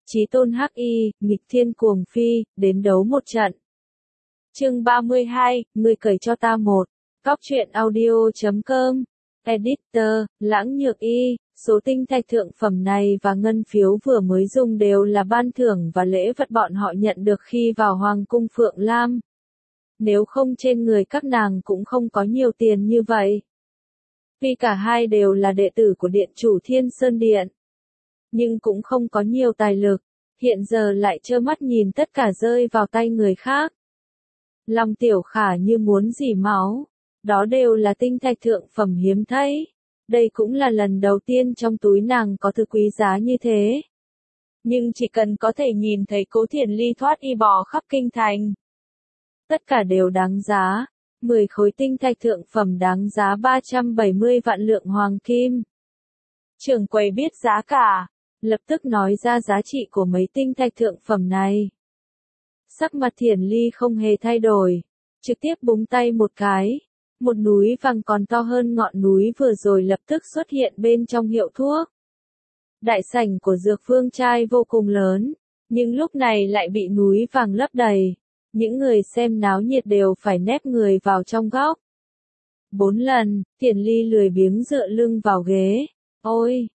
Chí tôn hắc y, nghịch thiên cuồng phi, đến đấu một trận. Chương 32, người cởi cho ta một. Góc truyện audio.com. Editor, Lãng Nhược Y. Số tinh thạch thượng phẩm này và ngân phiếu vừa mới dùng đều là ban thưởng và lễ vật bọn họ nhận được khi vào Hoàng cung Phượng Lam. Nếu không trên người các nàng cũng không có nhiều tiền như vậy. Vì cả hai đều là đệ tử của điện chủ Thiên Sơn Điện. Nhưng cũng không có nhiều tài lực, hiện giờ lại trơ mắt nhìn tất cả rơi vào tay người khác. Lòng Tiểu Khả như muốn rỉ máu, đó đều là tinh thạch thượng phẩm hiếm thấy. Đây cũng là lần đầu tiên trong túi nàng có thứ quý giá như thế. Nhưng chỉ cần có thể nhìn thấy Cố Thiển Ly thoát y bò khắp kinh thành. Tất cả đều đáng giá, 10 khối tinh thạch thượng phẩm đáng giá 370 vạn lượng hoàng kim. Trưởng quầy biết giá cả, lập tức nói ra giá trị của mấy tinh thạch thượng phẩm này. Sắc mặt Thiển Ly không hề thay đổi, trực tiếp búng tay một cái. Một núi vàng còn to hơn ngọn núi vừa rồi lập tức xuất hiện bên trong hiệu thuốc. Đại sảnh của Dược Vương trai vô cùng lớn, nhưng lúc này lại bị núi vàng lấp đầy. Những người xem náo nhiệt đều phải nép người vào trong góc. 4 lần, Thiển Ly lười biếng dựa lưng vào ghế. Ôi,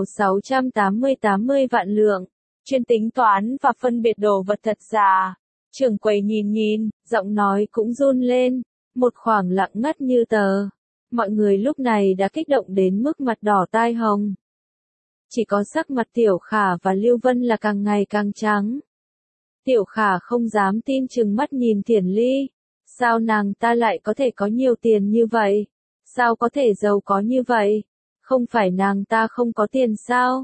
680 vạn lượng. Chuyên tính toán và phân biệt đồ vật thật giả. Trưởng quầy nhìn, giọng nói cũng run lên. Một khoảng lặng ngắt như tờ. Mọi người lúc này đã kích động đến mức mặt đỏ tai hồng. Chỉ có sắc mặt Tiểu Khả và Lưu Vân là càng ngày càng trắng. Tiểu Khả không dám tin chừng mắt nhìn Thiển Ly. Sao nàng ta lại có thể có nhiều tiền như vậy? Sao có thể giàu có như vậy? Không phải nàng ta không có tiền sao?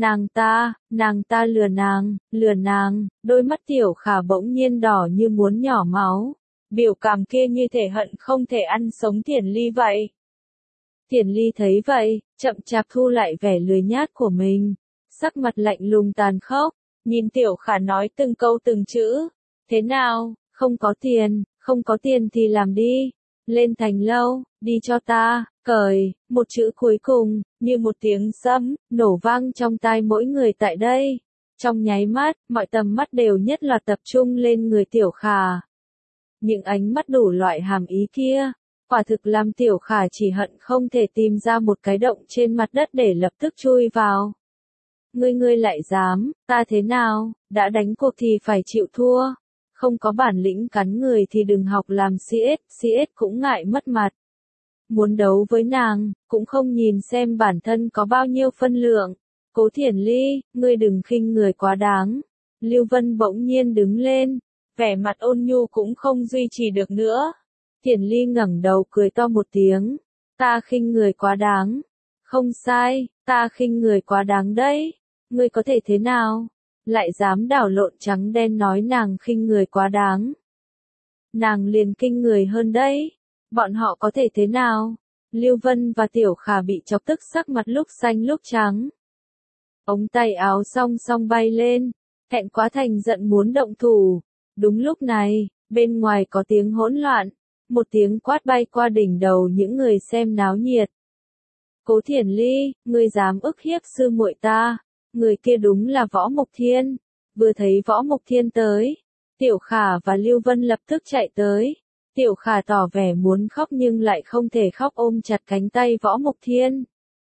Nàng ta lừa nàng, đôi mắt Tiểu Khả bỗng nhiên đỏ như muốn nhỏ máu. Biểu cảm kia như thể hận không thể ăn sống Thiển Ly vậy. Thiển Ly thấy vậy, chậm chạp thu lại vẻ lười nhát của mình. Sắc mặt lạnh lùng tàn khốc, nhìn Tiểu Khả nói từng câu từng chữ. Thế nào, không có tiền thì làm đi. Lên thành lâu, đi cho ta, cởi, một chữ cuối cùng, như một tiếng sấm, nổ vang trong tai mỗi người tại đây. Trong nháy mắt, mọi tầm mắt đều nhất loạt tập trung lên người Tiểu Khả. Những ánh mắt đủ loại hàm ý kia, quả thực làm Tiểu Khả chỉ hận không thể tìm ra một cái động trên mặt đất để lập tức chui vào. Ngươi lại dám, ta thế nào, đã đánh cuộc thì phải chịu thua. Không có bản lĩnh cắn người thì đừng học làm CS cũng ngại mất mặt. Muốn đấu với nàng, cũng không nhìn xem bản thân có bao nhiêu phân lượng. Cố Thiển Ly, ngươi đừng khinh người quá đáng. Lưu Vân bỗng nhiên đứng lên, vẻ mặt ôn nhu cũng không duy trì được nữa. Thiển Ly ngẩng đầu cười to một tiếng. Ta khinh người quá đáng. Không sai, ta khinh người quá đáng đấy. Ngươi có thể thế nào? Lại dám đảo lộn trắng đen nói nàng khinh người quá đáng. Nàng liền kinh người hơn đấy. Bọn họ có thể thế nào? Lưu Vân và Tiểu Khả bị chọc tức sắc mặt lúc xanh lúc trắng. Ống tay áo song song bay lên, thẹn quá thành giận muốn động thủ. Đúng lúc này, bên ngoài có tiếng hỗn loạn, một tiếng quát bay qua đỉnh đầu những người xem náo nhiệt. Cố Thiển Ly, ngươi dám ức hiếp sư muội ta? Người kia đúng là Võ Mục Thiên. Vừa thấy Võ Mục Thiên tới, Tiểu Khả và Lưu Vân lập tức chạy tới. Tiểu Khả tỏ vẻ muốn khóc nhưng lại không thể khóc, ôm chặt cánh tay Võ Mục Thiên.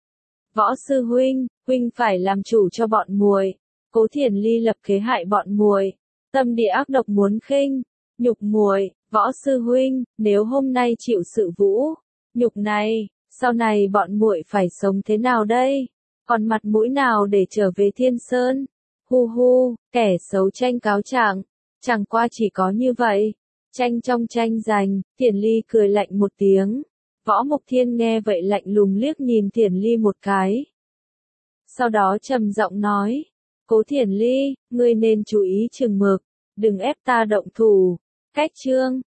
Võ sư huynh phải làm chủ cho bọn muội. Cố Thiển Ly lập kế hại bọn muội, tâm địa ác độc muốn khinh nhục muội. Võ sư huynh, nếu hôm nay chịu sự vũ nhục này, sau này bọn muội phải sống thế nào đây? Còn mặt mũi nào để trở về Thiên Sơn? Hu, kẻ xấu tranh cáo trạng, chẳng qua chỉ có như vậy. Tranh trong tranh giành, Thiển Ly cười lạnh một tiếng. Võ Mục Thiên nghe vậy lạnh lùng liếc nhìn Thiển Ly một cái. Sau đó trầm giọng nói, Cố Thiển Ly, ngươi nên chú ý chừng mực, đừng ép ta động thủ. Cách chương,